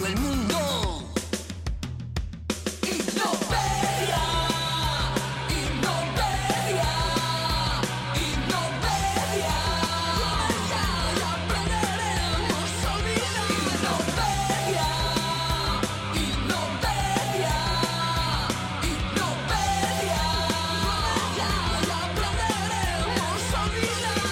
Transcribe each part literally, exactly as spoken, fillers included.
el mundo. Innopedia, Innopedia, Innopedia. Ya aprenderemos a olvidar. Innopedia, Innopedia, Innopedia. Ya aprenderemos a olvidar.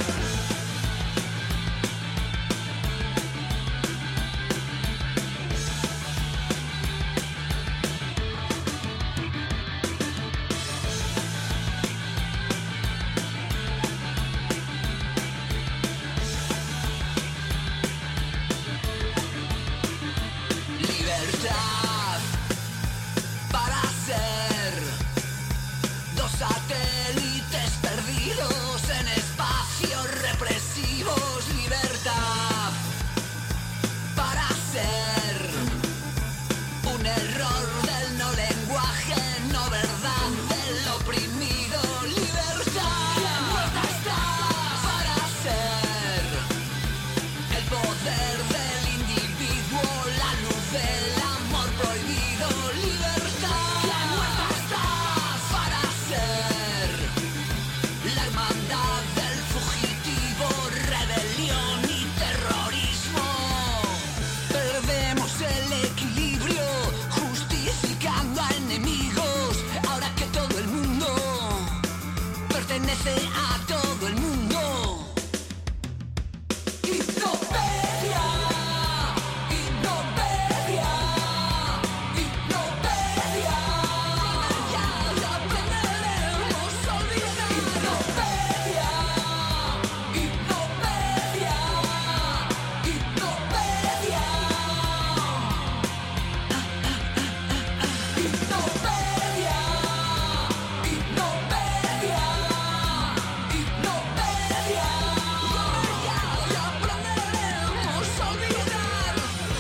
Libertad para ser dos satélites perdidos en espacios represivos. Libertad para ser un error del no lenguaje, no verdad del oprimido. Libertad muerta está para ser el poder del individuo, la luz del amor prohibido. Libertad muerta está para ser la hermandad del fugitivo, rebelión y terrorismo. Perdemos el equilibrio justificando a enemigos, ahora que todo el mundo pertenece a todo el mundo. Innopedia, Innopedia, Innopedia. Ya aprenderemos a olvidar. Innopedia, Innopedia, Innopedia. Innopedia, Innopedia, Innopedia. Ya aprenderemos a olvidar.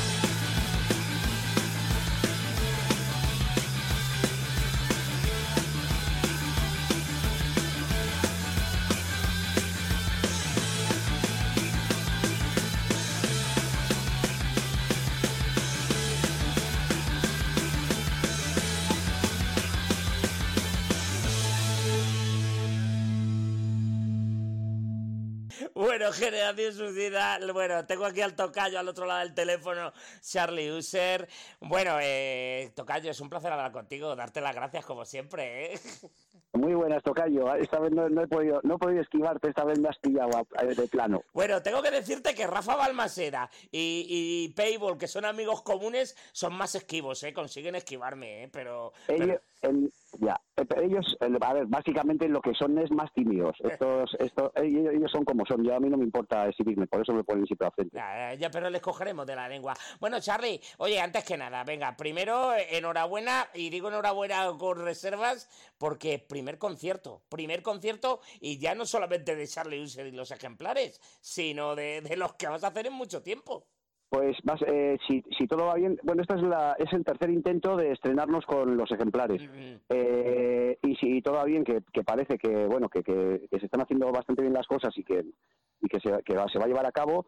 Bueno, Generación Suicida. Bueno, tengo aquí al tocayo al otro lado del teléfono, Charlie User. Bueno, eh, tocayo, es un placer hablar contigo, darte las gracias como siempre, ¿eh? Muy buenas, tocayo. Esta vez no, no he podido no he podido esquivarte, esta vez me has pillado a- a- de plano. Bueno, tengo que decirte que Rafa Balmaseda y, y Payball, que son amigos comunes, son más esquivos, ¿eh? Consiguen esquivarme, ¿eh? Pero... Ellos, pero... el- ya, eh, ellos, el- a ver, básicamente lo que son es más tímidos. Estos, estos, ellos, ellos son como son. Yo a mí no me importa exhibirme, por eso me ponen siempre al frente. Ya, ya, pero les cogeremos de la lengua. Bueno, Charlie, oye, antes que nada, venga, primero, eh, enhorabuena, y digo enhorabuena con reservas, porque primer concierto, primer concierto, y ya no solamente de Charlie User y los ejemplares, sino de, de los que vas a hacer en mucho tiempo. Pues vas, eh, si, si todo va bien, bueno, este es, la, es el tercer intento de estrenarnos con los ejemplares. Mm. Eh, y si todo va bien, que, que parece que bueno que, que, que se están haciendo bastante bien las cosas y que, y que, se, que va- se va a llevar a cabo,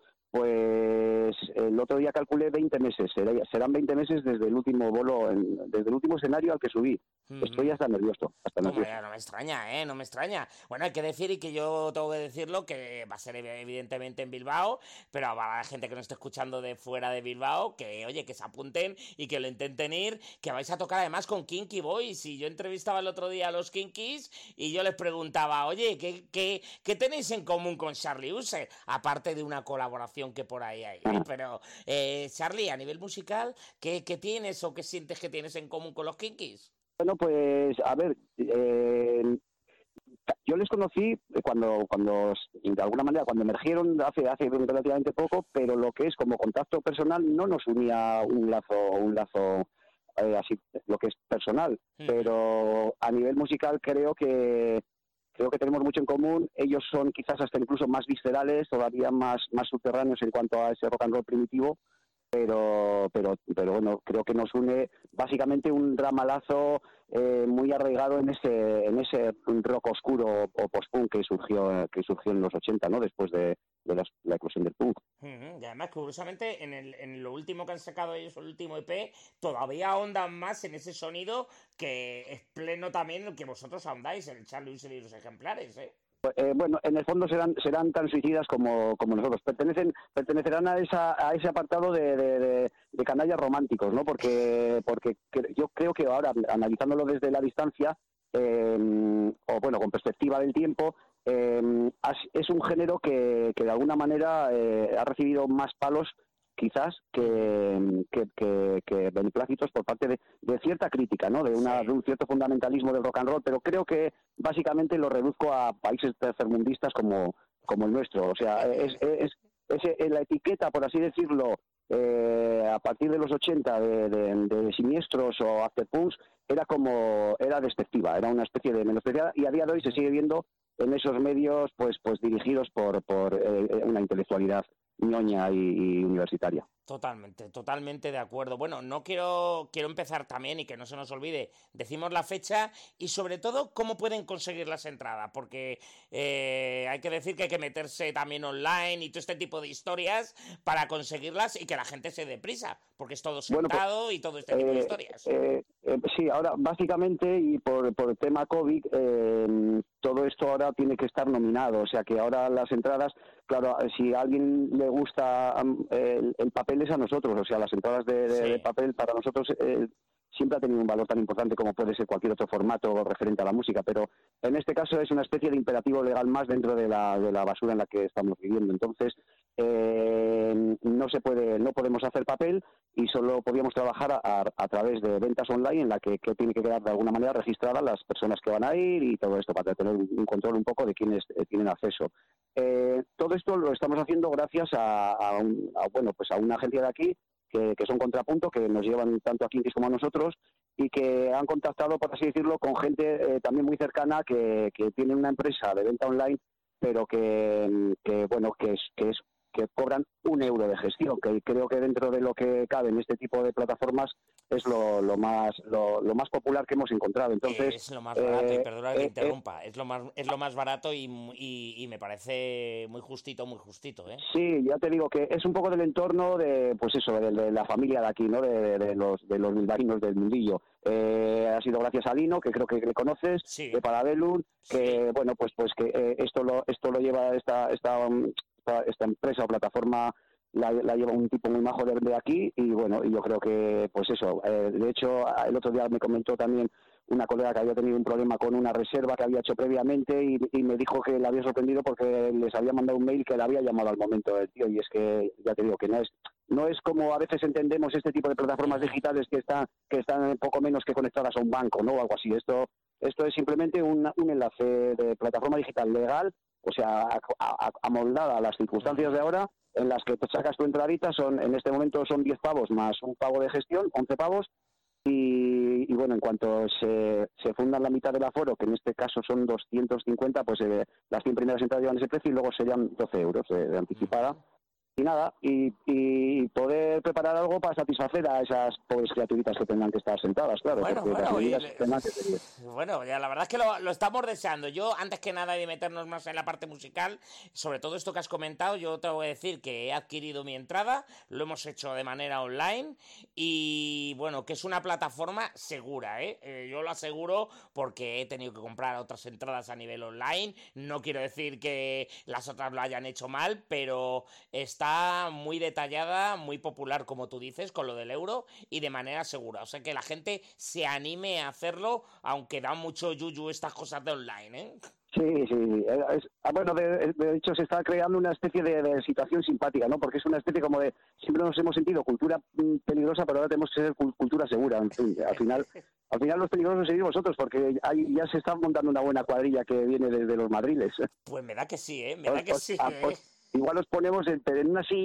pues el otro día calculé veinte meses. Será- serán veinte meses desde el último bolo, en- desde el último escenario al que subí. Mm. Estoy hasta nervioso, hasta Hombre, nervioso. no me extraña, ¿eh? No me extraña. Bueno, hay que decir, y que yo tengo que decirlo, que va a ser ev- evidentemente en Bilbao, pero para la gente que no esté escuchando de fuera de Bilbao, que oye, que se apunten y que lo intenten ir, que vais a tocar además con Kinky Boys. Y yo entrevistaba el otro día a los Kinkys y yo les preguntaba, oye, ¿qué, qué, qué tenéis en común con Charlie User? Aparte de una colaboración que por ahí hay, ¿eh? Pero, eh, Charlie, a nivel musical, ¿qué, qué tienes o qué sientes que tienes en común con los Kinkys? Bueno, pues a ver, eh, yo les conocí cuando, cuando de alguna manera, cuando emergieron hace, hace relativamente poco, pero lo que es como contacto personal no nos unía un lazo, un lazo eh, así, lo que es personal. Mm. Pero a nivel musical creo que creo que tenemos mucho en común. Ellos son quizás hasta incluso más viscerales, todavía más, más subterráneos en cuanto a ese rock and roll primitivo. pero pero pero bueno, creo que nos une básicamente un ramalazo eh, muy arraigado en ese en ese rock oscuro o post-punk que surgió que surgió en los ochenta, ¿no? Después de, de la, la eclosión del punk. Ujú. Y además, curiosamente, en, el, en lo último que han sacado ellos, el último E P, todavía ahondan más en ese sonido que es pleno también el que vosotros ahondáis, el Charlie Wilson y los ejemplares, ¿eh? Eh, bueno, en el fondo serán serán tan suicidas como, como nosotros. Pertenecen pertenecerán a esa a ese apartado de, de, de, de canallas románticos, ¿no? Porque porque yo creo que ahora, analizándolo desde la distancia, eh, o bueno, con perspectiva del tiempo, eh, es un género que, que de alguna manera eh, ha recibido más palos quizás que, que, que, que beneplácitos por parte de, de cierta crítica, ¿no? De, una, Sí. de un cierto fundamentalismo del rock and roll, pero creo que básicamente lo reduzco a países tercermundistas como, como el nuestro. O sea, es, es, es, es la etiqueta, por así decirlo, eh, a partir de los ochenta de, de, de siniestros o afterpunks, era como, era despectiva, era una especie de menospreciada, y a día de hoy se sigue viendo en esos medios pues pues dirigidos por, por eh, una intelectualidad ñoña y, y universitaria. Totalmente, totalmente de acuerdo. Bueno, no quiero, quiero empezar también y que no se nos olvide, decimos la fecha y sobre todo cómo pueden conseguir las entradas, porque eh, hay que decir que hay que meterse también online y todo este tipo de historias para conseguirlas y que la gente se dé prisa, porque es todo Bueno, pues, sentado y todo este tipo de Eh, historias. eh, eh, sí, ahora básicamente y por, por el tema COVID, eh, todo esto ahora tiene que estar nominado, o sea que ahora las entradas, claro, si a alguien le gusta um, el, el papel es a nosotros, o sea, las entradas de, de, Sí. de papel para nosotros eh, siempre ha tenido un valor tan importante como puede ser cualquier otro formato referente a la música, pero en este caso es una especie de imperativo legal más dentro de la, de la basura en la que estamos viviendo. Entonces, eh, no se puede, no podemos hacer papel y solo podíamos trabajar a, a, a través de ventas online en la que, que tiene que quedar de alguna manera registradas las personas que van a ir y todo esto para tener un, un control un poco de quienes eh, tienen acceso. Eh, todo esto lo estamos haciendo gracias a, a, un, a, bueno, pues a una agencia de aquí que, que son Contrapunto, que nos llevan tanto a Quinquis como a nosotros y que han contactado, por así decirlo, con gente eh, también muy cercana que, que tiene una empresa de venta online, pero que, que bueno, que es, que es que cobran un euro de gestión, que creo que dentro de lo que cabe en este tipo de plataformas es lo, lo más lo, lo más popular que hemos encontrado. Entonces, es lo más barato, eh, y perdona que te eh, interrumpa, es lo más, es lo más barato y, y, y me parece muy justito, muy justito, ¿eh? Sí, ya te digo que es un poco del entorno de, pues eso, de, de la familia de aquí, ¿no? De, de los de los bilbaínos del mundillo. Eh, ha sido gracias a Lino, que creo que le conoces, Sí. de Parabellum, que Sí. bueno, pues pues que eh, esto lo esto lo lleva esta esta um, esta, esta empresa o plataforma. La, la lleva un tipo muy majo de, de aquí y bueno, y yo creo que pues eso, eh, de hecho el otro día me comentó también una colega que había tenido un problema con una reserva que había hecho previamente y, y me dijo que le había sorprendido porque les había mandado un mail que le había llamado al momento el tío, y es que ya te digo que no es no es como a veces entendemos este tipo de plataformas digitales que están que están poco menos que conectadas a un banco, ¿no? O algo así. Esto esto es simplemente un, un enlace de plataforma digital legal, o sea, amoldada a las circunstancias de ahora, en las que te sacas tu entradita, son en este momento son diez pavos más un pago de gestión, once pavos, y, y bueno, en cuanto se, se fundan la mitad del aforo, que en este caso son doscientos cincuenta, pues eh, las cien primeras entradas llevan ese precio y luego serían doce euros de, de anticipada. Y nada, y, y poder preparar algo para satisfacer a esas pobres criaturitas que tengan que estar sentadas, claro, Bueno, porque las bueno, medidas oye, tendrán que seguir. bueno, ya la verdad es que lo, lo estamos deseando. Yo, antes que nada de meternos más en la parte musical, sobre todo esto que has comentado, yo te voy a decir que he adquirido mi entrada, lo hemos hecho de manera online y bueno, que es una plataforma segura, ¿eh? Eh, yo lo aseguro porque he tenido que comprar otras entradas a nivel online. No quiero decir que las otras lo hayan hecho mal, pero está muy detallada, muy popular, como tú dices, con lo del euro y de manera segura. O sea, que la gente se anime a hacerlo, aunque da mucho yuyu estas cosas de online, ¿eh? Sí, sí, es, bueno, de, de hecho se está creando una especie de, de situación simpática, ¿no? Porque es una especie como de, siempre nos hemos sentido cultura mm, peligrosa, pero ahora tenemos que ser cultura segura. En fin, al final, al final los peligrosos seguís vosotros, porque hay, ya se está montando una buena cuadrilla que viene desde los madriles. Pues me da que sí, ¿eh? Me da que Os- sí, a- ¿eh? os- igual os ponemos en, en unas sillas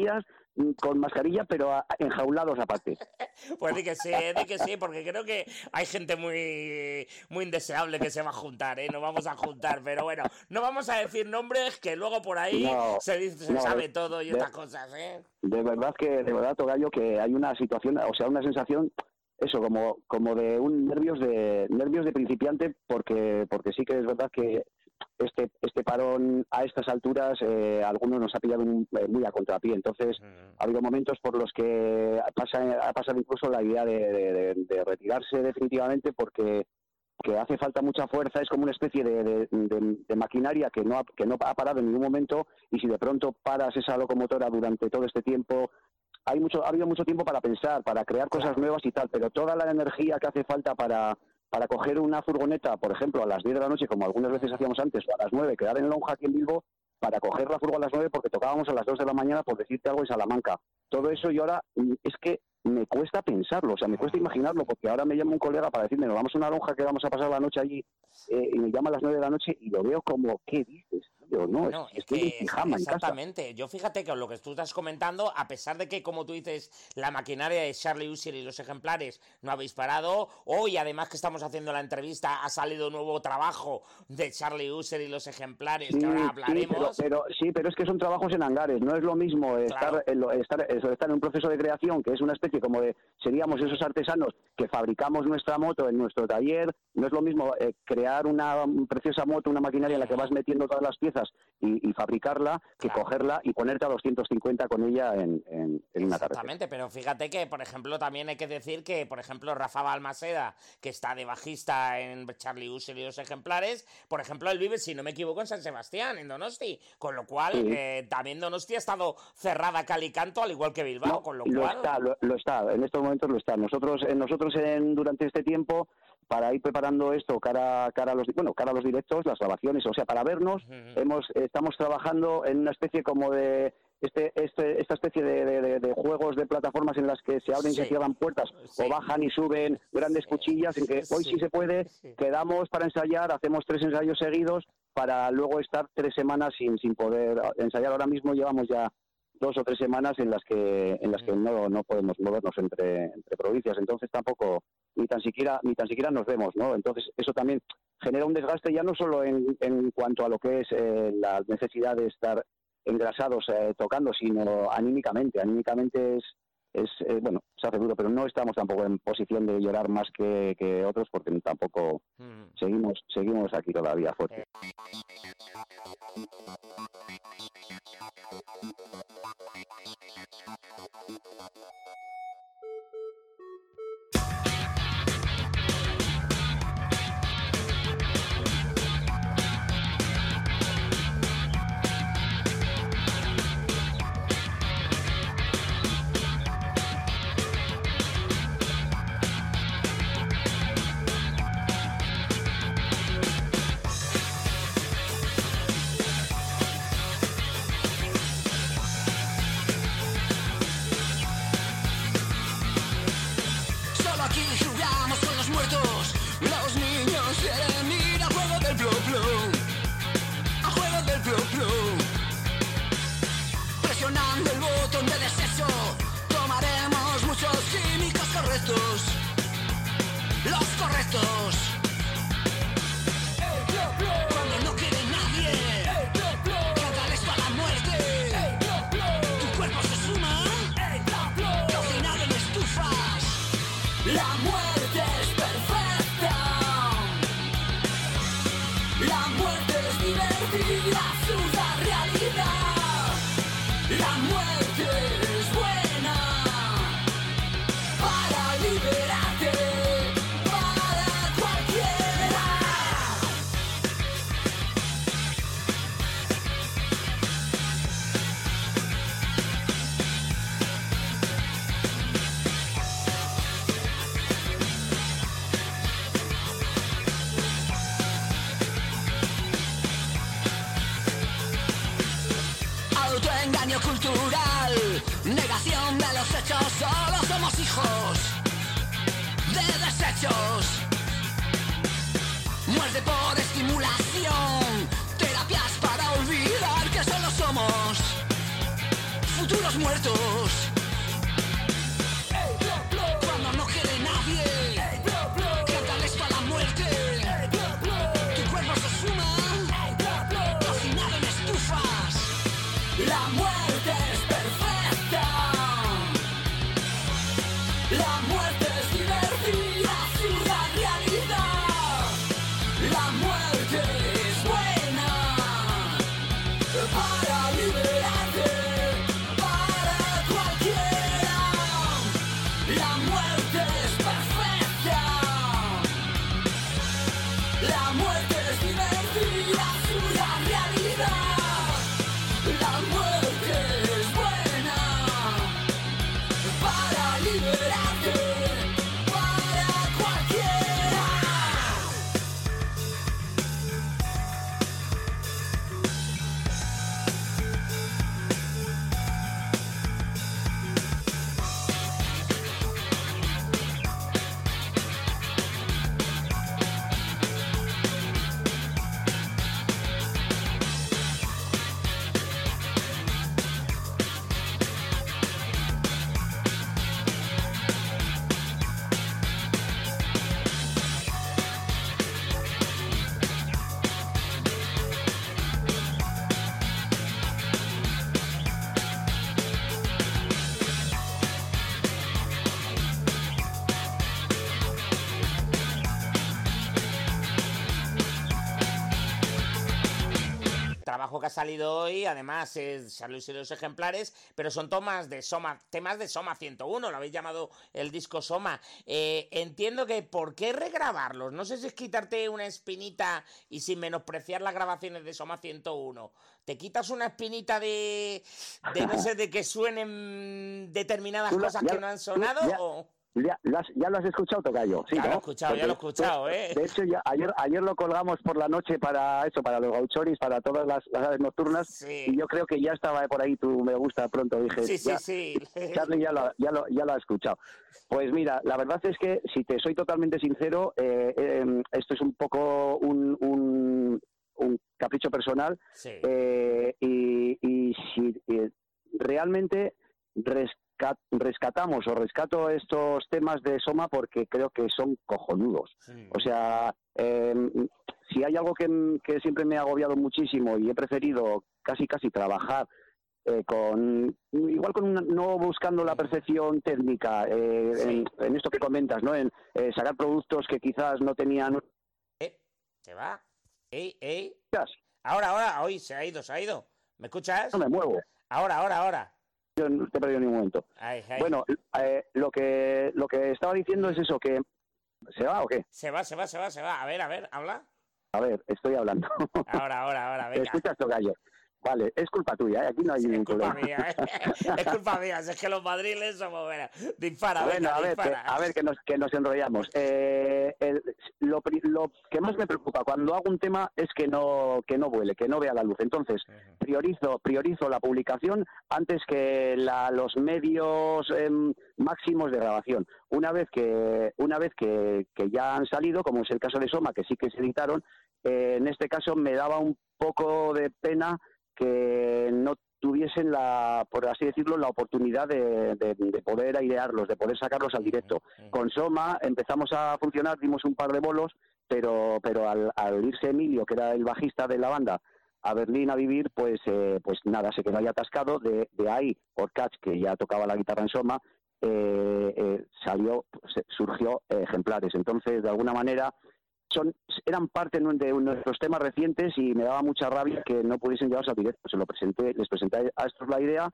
mm, con mascarilla, pero a- enjaulados aparte. Pues di que sí, eh, di que sí, porque creo que hay gente muy, muy indeseable que se va a juntar, ¿eh? Nos vamos a juntar, pero bueno, no vamos a decir nombres, que luego por ahí No, se, dice, se no, sabe de- todo y de- estas cosas, ¿eh? De verdad que, de verdad, Tocayo, que hay una situación, o sea, una sensación, eso, como, como de un nervios de nervios de principiante, porque, porque sí que es verdad que este, este parón a estas alturas, eh, a algunos nos ha pillado un- eh, muy a contrapié. Entonces, ha habido momentos por los que pasa, ha pasado incluso la idea de, de- de- de retirarse definitivamente, porque que hace falta mucha fuerza, es como una especie de, de- de- de maquinaria que no, ha, que no ha parado en ningún momento, y si de pronto paras esa locomotora durante todo este tiempo, hay mucho, ha habido mucho tiempo para pensar, para crear cosas Claro. nuevas y tal, pero toda la energía que hace falta para, para coger una furgoneta, por ejemplo, a las diez de la noche, como algunas veces hacíamos antes, o a las nueve, quedar en Lonja aquí en Bilbo, para coger la furgo a las nueve porque tocábamos a las dos de la mañana, por decirte algo, en Salamanca. Todo eso yo ahora, mm, es que me cuesta pensarlo, o sea, me cuesta imaginarlo, porque ahora me llama un colega para decirme, nos vamos a una Lonja que vamos a pasar la noche allí, eh, y me llama a las nueve de la noche y lo veo como, ¿qué dices? Yo, no, Bueno, es, es estoy en que pijama en casa. exactamente. Yo fíjate que lo que tú estás comentando, a pesar de que, como tú dices, la maquinaria de Charlie Ussher y los ejemplares no habéis parado, hoy además que estamos haciendo la entrevista ha salido un nuevo trabajo de Charlie Ussher y los ejemplares, Sí, que ahora sí, hablaremos. pero, pero- sí, pero es que son trabajos en hangares, no es lo mismo estar, Claro. en lo- estar, eso, estar en un proceso de creación, que es una especie como de, seríamos esos artesanos que fabricamos nuestra moto en nuestro taller, no es lo mismo eh, crear una preciosa moto, una maquinaria en la que vas metiendo todas las piezas y, y fabricarla, que Claro. cogerla y ponerte a doscientos cincuenta con ella en, en, en una carretera. Exactamente, pero fíjate que, por ejemplo, también hay que decir que, por ejemplo, Rafa Balmaseda, que está de bajista en Charlie Ussher y los ejemplares, por ejemplo, él vive, si no me equivoco, en San Sebastián, en Donosti, con lo cual Sí. eh, también Donosti ha estado cerrada cal y canto, al igual que Bilbao, No, con lo, lo cual... está, lo, lo está, en estos momentos lo está. Nosotros, eh, nosotros en, durante este tiempo, para ir preparando esto cara, cara a los, bueno, cara a los directos, las grabaciones, o sea, para vernos, Ujú. hemos, estamos trabajando en una especie como de este, este, esta especie de, de- de- de juegos de plataformas en las que se abren y Sí. se cierran puertas, Sí. o bajan y suben grandes Sí. cuchillas, en que hoy Sí. sí se puede, Sí. quedamos para ensayar, hacemos tres ensayos seguidos para luego estar tres semanas sin, sin poder ensayar. Ahora mismo llevamos ya dos o tres semanas en las que en las que no, no podemos movernos entre, entre provincias, entonces tampoco ni tan siquiera ni tan siquiera nos vemos, ¿no? Entonces eso también genera un desgaste ya no solo en, en cuanto a lo que es eh, la necesidad de estar engrasados eh, tocando, sino anímicamente. Anímicamente es es eh, bueno, se hace duro, pero no estamos tampoco en posición de llorar más que, que otros, porque tampoco Mm. seguimos seguimos aquí todavía fuertes. Solo aquí jugamos con los muertos. Los niños quieren ir al juego del blu blu. Al juego del blu blu. Presionando el botón de desecho, tomaremos muchos químicos correctos. Los correctos. Cuando no quede nadie, cántales para la muerte. Tu cuerpo se suma, cocinado en estufas. La muerte es perfecta. La muerte es divertida, absurda realidad. La muerte es buena para liberarte, para cualquiera. Autoengaño cultural, negación de los hechos, solo somos hijos de desechos. Muerte por estimulación, terapias para olvidar que solo somos futuro los muertos. Cuando no quede nadie, cántales pa' la muerte. Tu cuerpo se suma, cocinado en estufas. La muerte es perfecta. La muerte es divertida, absurda realidad. La muerte es buena para liberarte, para cualquiera. La muerte es perfecta. La muerte es divertida, absurda realidad. La muerte es buena para liberarte, para cualquiera. Trabajo que ha salido hoy, además eh, salió los ejemplares, pero son tomas de Soma, temas de Soma ciento uno, lo habéis llamado el disco Soma. Eh, entiendo que ¿por qué regrabarlos? No sé si es quitarte una espinita y sin menospreciar las grabaciones de Soma ciento uno. ¿Te quitas una espinita de, de no sé, de que suenen determinadas Tú la- cosas ya- que no han tú sonado? ya- o... Ya, las- ya lo has escuchado, Tocayo. Sí, Ya lo he ¿no? escuchado, ya lo he escuchado, ¿eh? De hecho, ya, ayer, ayer lo colgamos por la noche para eso, para los gauchoris, para todas las, las aves nocturnas. Sí. Y yo creo que ya estaba por ahí tu me gusta pronto. Dije, Sí, sí, ya, sí. Charlie ya lo, ya, lo, ya lo ha escuchado. Pues mira, la verdad es que, si te soy totalmente sincero, eh, eh, esto es un poco un, un, un capricho personal. Sí. Eh, y, y si eh, realmente resca- rescatamos o rescato estos temas de Soma porque creo que son cojonudos. Sí. O sea, eh, si hay algo que, que siempre me ha agobiado muchísimo y he preferido casi casi trabajar eh, con igual con una, no buscando la perfección técnica eh, Sí. en, en esto que comentas, ¿no? En eh, sacar productos que quizás no tenían. ¿Eh? ¿Se va? ¿Ey, ey? Ahora, ahora, hoy se ha ido, se ha ido. ¿Me escuchas? No me muevo. Ahora, ahora, ahora. Yo no te he perdido ni un momento. Ay, ay. Bueno, eh, lo que lo que estaba diciendo es eso, que ¿se va o qué? Se va, se va, se va, se va. A ver, a ver, habla. A ver, estoy hablando. Ahora, ahora, ahora, ¿Me venga. escuchas, Tocayo? Vale, es culpa tuya, ¿eh? Aquí no hay Sí, es ningún culpa problema. mía, ¿eh? Es culpa mía, si es que los madriles somos... Bueno, dispara, Bueno, venga, a ver, que, dispara. a ver que nos, que nos enrollamos. Eh, el- lo, pri- lo que más me preocupa cuando hago un tema es que no que no vuele, que no vea la luz. Entonces, Ujú. priorizo priorizo la publicación antes que la- los medios em, máximos de grabación. Una vez que una vez que, que ya han salido, como es el caso de Soma, que sí que se editaron, eh, en este caso me daba un poco de pena que no tuviesen la, por así decirlo, la oportunidad de, de- de poder airearlos, de poder sacarlos al directo. Ujú. Con Soma empezamos a funcionar, dimos un par de bolos, pero pero al, al irse Emilio, que era el bajista de la banda, a Berlín a vivir, pues eh, pues nada, se quedó ahí atascado. De, de ahí, Orcach, que ya tocaba la guitarra en Soma, eh, eh, salió, pues, surgió eh, Ejemplares. Entonces, de alguna manera, son eran parte de nuestros temas recientes y me daba mucha rabia que no pudiesen llevarse al directo. Se lo presenté, les presenté a estos la idea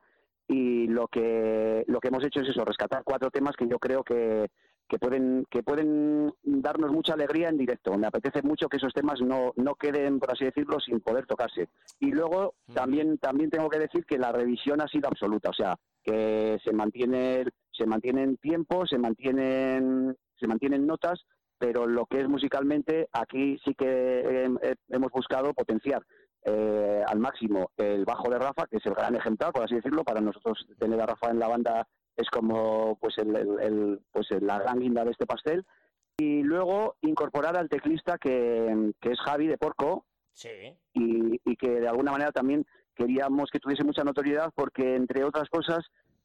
y lo que lo que hemos hecho es eso, rescatar cuatro temas que yo creo que, que pueden que pueden darnos mucha alegría en directo. Me apetece mucho que esos temas no, no queden, por así decirlo, sin poder tocarse. Y luego también también tengo que decir que la revisión ha sido absoluta, o sea, que se mantiene se mantienen tiempos, se mantienen se mantienen notas, pero lo que es musicalmente, aquí sí que eh, eh, hemos buscado potenciar eh, al máximo el bajo de Rafa, que es el gran ejemplar, por así decirlo. Para nosotros tener a Rafa en la banda es como pues el, el- el- pues la gran guinda de este pastel. Y luego incorporar al teclista que, que es Javi de Porco, Sí. y, y que de alguna manera también queríamos que tuviese mucha notoriedad porque, entre otras cosas,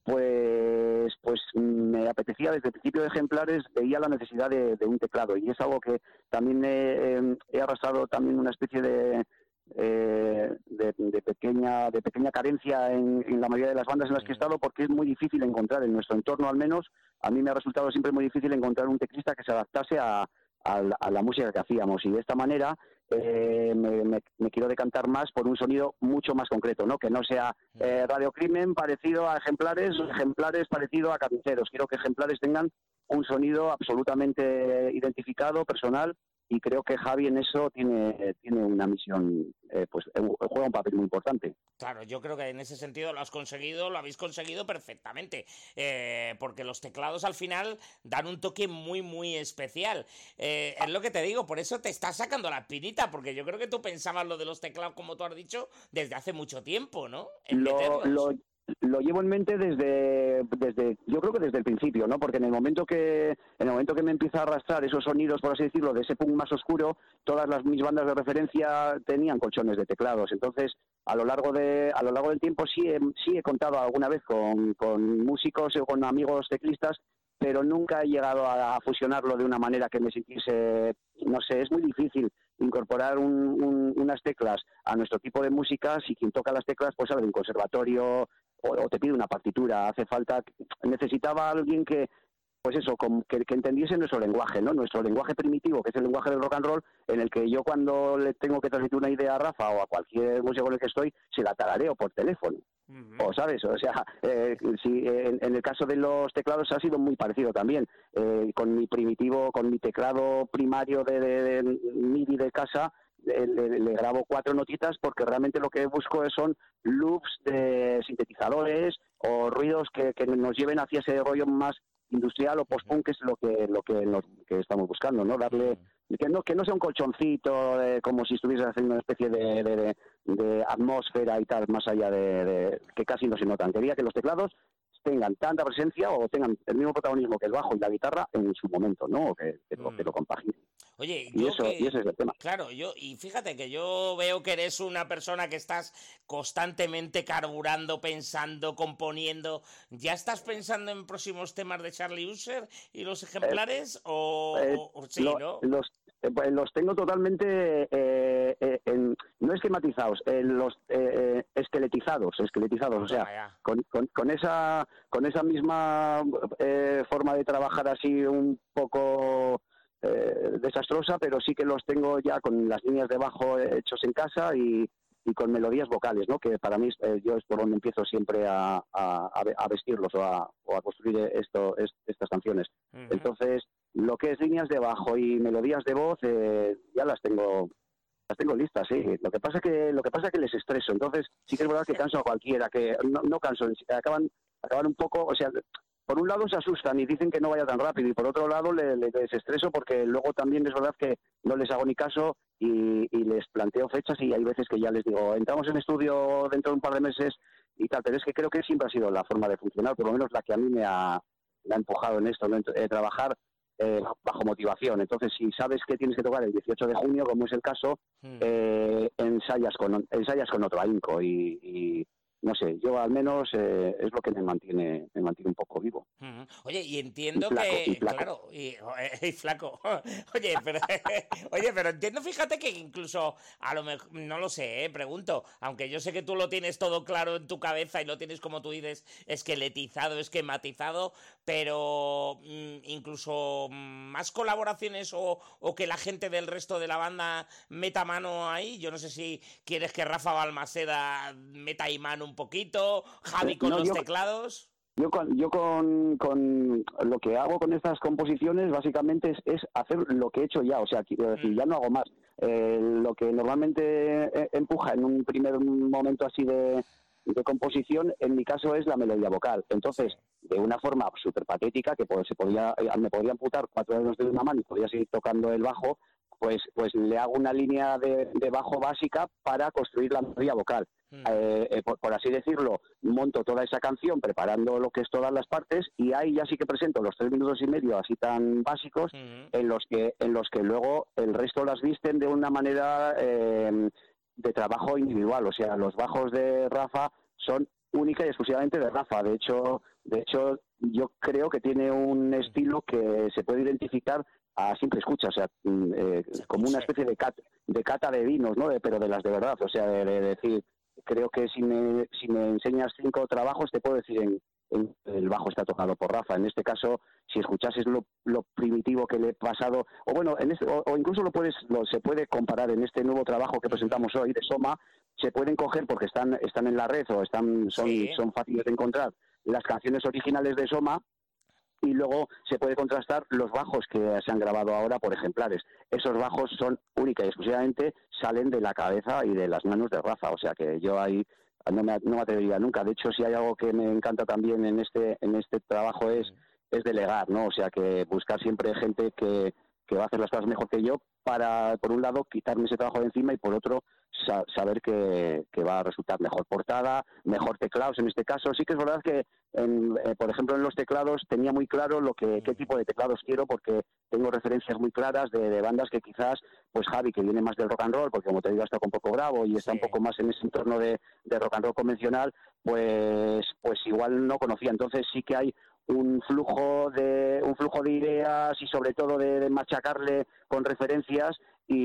pues pues me apetecía desde el principio de Ejemplares, veía la necesidad de, de un teclado, y es algo que también he, he arrastrado también una especie de, eh, de, de pequeña de pequeña carencia en, en la mayoría de las bandas en las que he estado, porque es muy difícil encontrar, en nuestro entorno al menos, a mí me ha resultado siempre muy difícil encontrar un teclista que se adaptase a, a, la, a la música que hacíamos, y de esta manera Eh, me, me, me quiero decantar más por un sonido mucho más concreto, ¿no? Que no sea eh, Radio Crimen parecido a Ejemplares, Ejemplares parecido a Carniceros. Quiero que Ejemplares tengan un sonido absolutamente identificado, personal, y creo que Javi en eso tiene tiene una misión, eh, pues juega un papel muy importante. Claro, yo creo que en ese sentido lo has conseguido, lo habéis conseguido perfectamente, eh, porque los teclados al final dan un toque muy, muy especial. Eh, es lo que te digo, por eso te estás sacando la espinita, porque yo creo que tú pensabas lo de los teclados, como tú has dicho, desde hace mucho tiempo, ¿no? En Lo, lo, lo llevo en mente desde, desde, yo creo que desde el principio, ¿no? Porque en el momento que, en el momento que me empieza a arrastrar esos sonidos, por así decirlo, de ese punk más oscuro, todas las mis bandas de referencia tenían colchones de teclados. Entonces, a lo largo de, a lo largo del tiempo sí he, sí he contado alguna vez con, con músicos o con amigos teclistas, pero nunca he llegado a, a fusionarlo de una manera que me sintiese, no sé, es muy difícil incorporar un, un, unas teclas a nuestro tipo de música si quien toca las teclas pues sale de un conservatorio o, o te pide una partitura. Hace falta, necesitaba alguien que, pues eso, con, que, que entendiese nuestro lenguaje, ¿no? Nuestro lenguaje primitivo, que es el lenguaje del rock and roll, en el que yo cuando le tengo que transmitir una idea a Rafa o a cualquier músico con el que estoy, se la tarareo por teléfono. Uh-huh. O sabes, o sea, eh, si, en, en el caso de los teclados ha sido muy parecido también. Eh, con mi primitivo, con mi teclado primario de, de, de MIDI de casa, le, le, le grabo cuatro notitas porque realmente lo que busco son loops de sintetizadores o ruidos que, que nos lleven hacia ese rollo más industrial o post-punk, que es lo que lo que, lo que estamos buscando, ¿no? Darle que no que no sea un colchoncito eh, como si estuvieses haciendo una especie de, de, de, de atmósfera y tal, más allá de, de que casi no se notan. Quería que los teclados tengan tanta presencia o tengan el mismo protagonismo que el bajo y la guitarra en su momento, ¿no? O que, que, lo, que lo compaginen. Oye, y, yo eso, que, y ese es el tema. Claro, yo y fíjate que yo veo que eres una persona que estás constantemente carburando, pensando, componiendo. ¿Ya estás pensando en próximos temas de Charlie User y los Ejemplares? Eh, o, eh, o, o sí, lo, ¿no? Los, eh, los tengo totalmente, eh, eh, en, no esquematizados, eh, los eh, esqueletizados, esqueletizados, o sea, ah, con, con, con esa con esa misma eh, forma de trabajar así un poco eh, desastrosa, pero sí que los tengo ya con las líneas de bajo hechos en casa y, y con melodías vocales, ¿no? Que para mí eh, yo es por donde empiezo siempre a, a, a vestirlos o a, o a construir esto, est, estas canciones. Uh-huh. Entonces, lo que es líneas de bajo y melodías de voz eh, ya las tengo las tengo listas, sí. Lo que pasa que lo que pasa es que les estreso. Entonces, sí que es verdad que canso a cualquiera, que no, no canso, acaban acaban un poco, o sea, por un lado se asustan y dicen que no vaya tan rápido, y por otro lado les le desestreso porque luego también es verdad que no les hago ni caso y, y les planteo fechas, y hay veces que ya les digo, entramos en estudio dentro de un par de meses y tal, pero es que creo que siempre ha sido la forma de funcionar, por lo menos la que a mí me ha, me ha empujado en esto, ¿no? Eh, trabajar eh, bajo motivación. Entonces, si sabes que tienes que tocar el dieciocho de junio, como es el caso, hmm. eh, ensayas con ensayas con otro ahínco y, y no sé, yo al menos eh, es lo que me mantiene me mantiene un poco vivo. Uh-huh. Oye, y entiendo y flaco, que, y flaco. claro, y, y flaco. Oye, pero oye, pero entiendo, fíjate que incluso a lo mejor, no lo sé, eh, pregunto, aunque yo sé que tú lo tienes todo claro en tu cabeza y lo tienes, como tú dices, esqueletizado, esquematizado, pero mmm, incluso más colaboraciones o, o que la gente del resto de la banda meta mano ahí. Yo no sé si quieres que Rafa Balmaseda meta ahí mano un poquito, Javi con no, los yo, teclados. Yo con yo con, con lo que hago con estas composiciones básicamente es, es hacer lo que he hecho ya, o sea, quiero decir, mm. ya no hago más. Eh, lo que normalmente empuja en un primer momento así de, de composición, en mi caso es la melodía vocal. Entonces, de una forma súper patética, que pues, se podía, me podía amputar cuatro dedos de una mano y podía seguir tocando el bajo, pues pues le hago una línea de, de bajo básica para construir la melodía vocal. Mm. Eh, eh, por, por así decirlo, monto toda esa canción preparando lo que es todas las partes, y ahí ya sí que presento los tres minutos y medio así tan básicos, mm. en los que en los que luego el resto las visten de una manera eh, de trabajo individual, o sea, los bajos de Rafa son única y exclusivamente de Rafa. De hecho, de hecho, yo creo que tiene un estilo que se puede identificar a simple escucha, o sea, eh, como una especie de, cat, de cata de vinos, ¿no? De, pero de las de verdad, o sea, de, de decir, creo que si me, si me enseñas cinco trabajos te puedo decir en, en el bajo está tocado por Rafa. En este caso, si escuchases lo, lo primitivo que le he pasado, o bueno, en este, o, o incluso lo puedes, lo, se puede comparar en este nuevo trabajo que presentamos hoy de Soma, se pueden coger porque están, están en la red o están, son, sí. son fáciles de encontrar las canciones originales de Soma, y luego se puede contrastar los bajos que se han grabado ahora por ejemplares. Esos bajos son única y exclusivamente, salen de la cabeza y de las manos de Rafa, o sea que yo ahí no me, no me atrevería nunca. De hecho, si hay algo que me encanta también en este en este trabajo es, es delegar, ¿no? O sea que buscar siempre gente que, que va a hacer las cosas mejor que yo para, por un lado, quitarme ese trabajo de encima y por otro, sa- saber que, que va a resultar mejor portada, mejor teclados en este caso. Sí que es verdad que, en, eh, por ejemplo, en los teclados tenía muy claro lo que qué tipo de teclados quiero, porque tengo referencias muy claras de, de bandas que quizás, pues Javi, que viene más del rock and roll, porque como te digo, está con Poco Bravo y está sí. un poco más en ese entorno de, de rock and roll convencional, pues, pues igual no conocía. Entonces sí que hay un flujo de un flujo de ideas y sobre todo de, de machacarle con referencias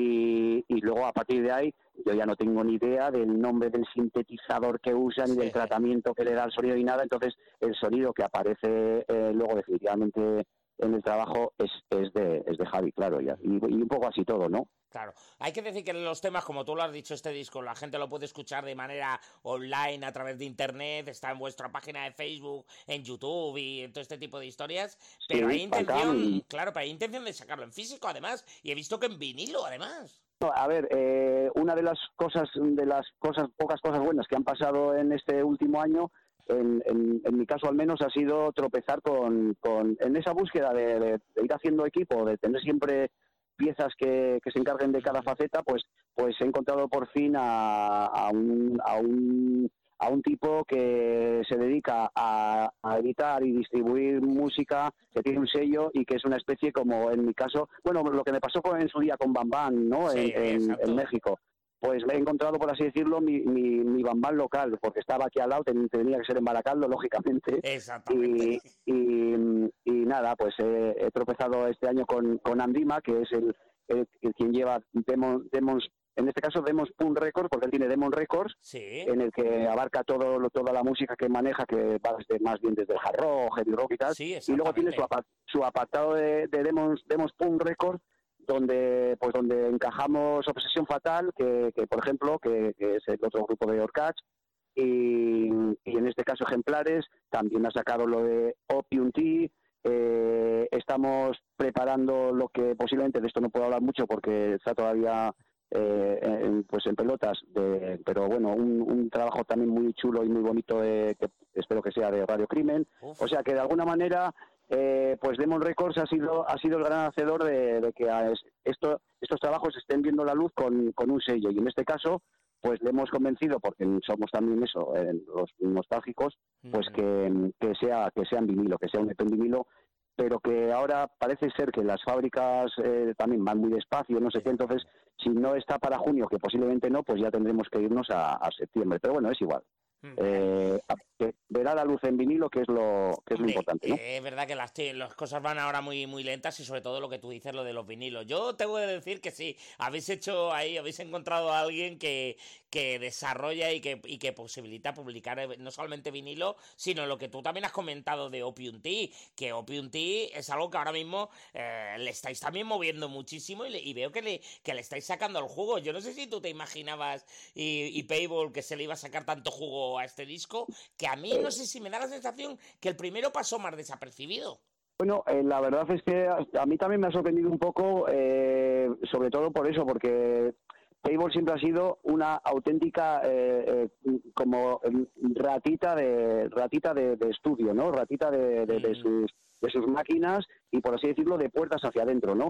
y, y luego a partir de ahí yo ya no tengo ni idea del nombre del sintetizador que usa ni sí. del tratamiento que le da al sonido y nada. Entonces el sonido que aparece eh, luego definitivamente en el trabajo es, es de es de Javi, claro, ya y, y un poco así todo, ¿no? Claro, hay que decir que los temas, como tú lo has dicho, este disco, la gente lo puede escuchar de manera online a través de internet, está en vuestra página de Facebook, en YouTube y en todo este tipo de historias, pero sí, hay intención, y... claro, pero hay intención de sacarlo en físico además, y he visto que en vinilo además. A ver, eh, una de las cosas, de las cosas, pocas cosas buenas que han pasado en este último año, en, en, en mi caso al menos, ha sido tropezar con, con en esa búsqueda de, de, de ir haciendo equipo, de tener siempre piezas que, que se encarguen de cada faceta, pues pues he encontrado por fin a, a un a un a un tipo que se dedica a, a editar y distribuir música, que tiene un sello y que es una especie como, en mi caso, bueno, lo que me pasó con, en su día con Bam Bam, ¿no? Sí, en, en, en México. Pues me he encontrado, por así decirlo, mi, mi, mi Bam Bam local, porque estaba aquí al lado, ten, tenía que ser en Baracaldo, lógicamente. Exactamente. Y, y, y nada, pues he, he tropezado este año con, con Andima, que es el, el, el quien lleva Demon, Demons, en este caso Demons Punk Records, porque él tiene Demon Records, sí. en el que abarca todo toda la música que maneja, que va desde, más bien desde el hard rock, heavy rock y tal. Sí, y luego tiene su, su apartado de, de Demons, Demons Punk Records, donde pues donde encajamos Obsesión Fatal, que, que por ejemplo, que, que es el otro grupo de Orcatch, y, y en este caso Ejemplares, también ha sacado lo de Opium Tea. Eh, estamos preparando lo que posiblemente, de esto no puedo hablar mucho porque está todavía eh, en, pues en pelotas, de, pero bueno, un, un trabajo también muy chulo y muy bonito, de, que espero que sea de Radio Crimen. Uf. O sea que de alguna manera Eh, pues Demon Records ha sido ha sido el gran hacedor de, de que a esto, estos trabajos estén viendo la luz con, con un sello, y en este caso pues le hemos convencido, porque somos también eso, eh, los nostálgicos, pues que, que sea que sea en vinilo, que sea un E P en vinilo, pero que ahora parece ser que las fábricas eh, también van muy despacio, no sé qué, entonces si no está para junio, que posiblemente no, pues ya tendremos que irnos a, a septiembre, pero bueno, es igual. Eh, que verá la luz en vinilo, que es lo que es lo importante, ¿no? Eh, es verdad que las, las cosas van ahora muy muy lentas, y sobre todo lo que tú dices, lo de los vinilos. Yo tengo que decir que sí, habéis hecho ahí, habéis encontrado a alguien que, que desarrolla y que, y que posibilita publicar no solamente vinilo, sino lo que tú también has comentado de Opium Tea, que Opium Tea es algo que ahora mismo eh, le estáis también moviendo muchísimo, y, le, y veo que le, que le estáis sacando el jugo. Yo no sé si tú te imaginabas y, y Payball que se le iba a sacar tanto jugo a este disco, que a mí no sé si me da la sensación que el primero pasó más desapercibido. Bueno, eh, la verdad es que a, a mí también me ha sorprendido un poco, eh, sobre todo por eso, porque Payball siempre ha sido una auténtica eh, eh, como ratita de ratita de, de estudio, ¿no? Ratita de, de, de sus de sus máquinas y, por así decirlo, de puertas hacia adentro, ¿no?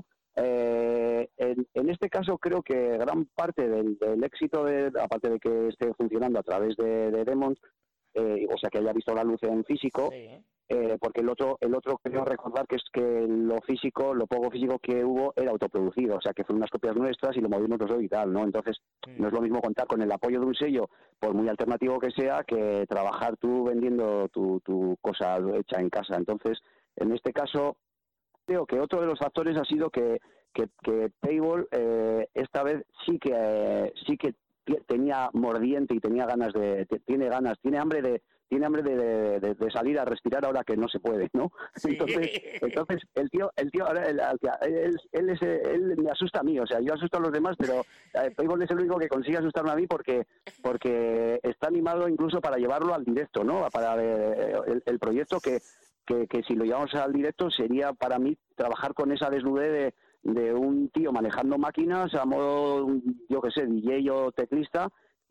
Eh, en, en este caso creo que gran parte del, del éxito, de, aparte de que esté funcionando a través de, de Demons, eh, o sea que haya visto la luz en físico, sí. eh, porque el otro, el otro creo recordar que es que lo físico, lo poco físico que hubo era autoproducido, o sea que fueron unas copias nuestras y lo movimos nosotros y tal, ¿no? Entonces Mm. no es lo mismo contar con el apoyo de un sello, por muy alternativo que sea, que trabajar tú vendiendo tu, tu cosa hecha en casa. Entonces, en este caso, creo que otro de los factores ha sido que, que, que Paywall eh, esta vez sí que eh, sí que tenía mordiente y tenía ganas de, tiene ganas, tiene hambre de tiene hambre de, de, de salir a respirar ahora que no se puede, ¿no? Sí. Entonces, entonces el tío, el tío ahora, el, él, él, es, él me asusta a mí, o sea, yo asusto a los demás, pero eh, Paywall es el único que consigue asustarme a mí porque porque está animado incluso para llevarlo al directo, ¿no? Para eh, el, el proyecto que, que que si lo llevamos al directo sería para mí trabajar con esa desnudez de, de un tío manejando máquinas a modo, yo qué sé, D J o teclista,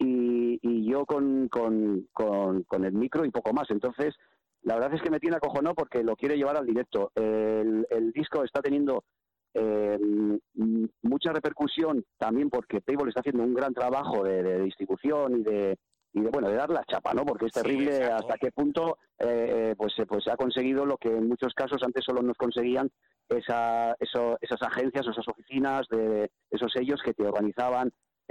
y, y yo con, con, con, con el micro y poco más. Entonces, la verdad es que me tiene acojonado porque lo quiere llevar al directo. El, el disco está teniendo eh, mucha repercusión también porque Paywall está haciendo un gran trabajo de, de distribución y de y de, bueno, de dar la chapa, ¿no? Porque es terrible, sí, hasta qué punto eh, pues, pues se ha conseguido lo que en muchos casos antes solo nos conseguían esa, eso, esas agencias o esas oficinas de esos sellos que te organizaban,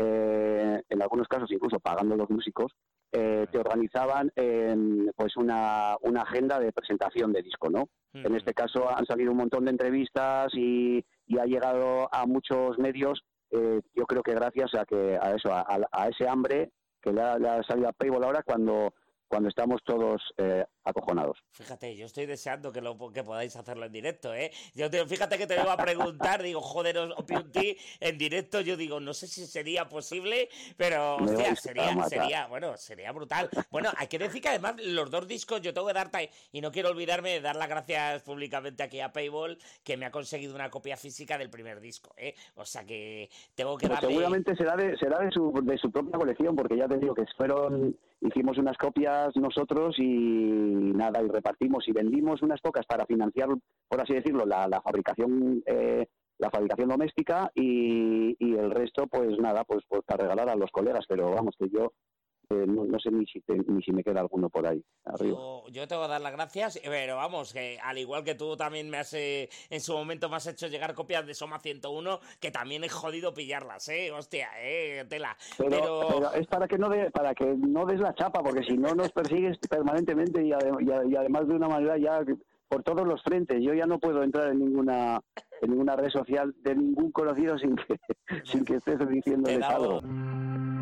eh, en algunos casos incluso pagando los músicos, eh, te organizaban eh, pues una, una agenda de presentación de disco, ¿no? Uh-huh. En este caso han salido un montón de entrevistas y, y ha llegado a muchos medios, eh, yo creo que gracias a que a eso, a, a ese hambre que le ha, le ha salido a Paywall ahora cuando cuando estamos todos eh, acojonados. Fíjate, yo estoy deseando que lo que podáis hacerlo en directo, ¿eh? Yo te, fíjate que te iba a preguntar, digo, joder, Opiunti, en directo, yo digo, no sé si sería posible, pero, hostia, sería, sería, bueno, sería brutal. Bueno, hay que decir que además los dos discos, yo tengo que dar, y no quiero olvidarme de dar las gracias públicamente aquí a Paywall, que me ha conseguido una copia física del primer disco, ¿eh? O sea que tengo que pues darle... Seguramente será de será de su, de su propia colección, porque ya te digo que fueron... Hicimos unas copias nosotros y nada, y repartimos y vendimos unas pocas para financiar, por así decirlo, la, la fabricación eh, la fabricación doméstica y, y el resto, pues nada, pues, pues para regalar a los colegas, pero vamos, que yo eh, no, no sé ni si, te, ni si me queda alguno por ahí arriba. Yo, yo te voy a dar las gracias, pero vamos, que al igual que tú también me has, eh, en su momento me has hecho llegar copias de Soma ciento uno, que también he jodido pillarlas, eh, hostia, eh, tela. Pero, pero... pero es para que no de, para que no des la chapa, porque si no nos persigues permanentemente y, ade, y, y además de una manera ya por todos los frentes. Yo ya no puedo entrar en ninguna en ninguna red social de ningún conocido sin que sin que estés diciéndoles algo.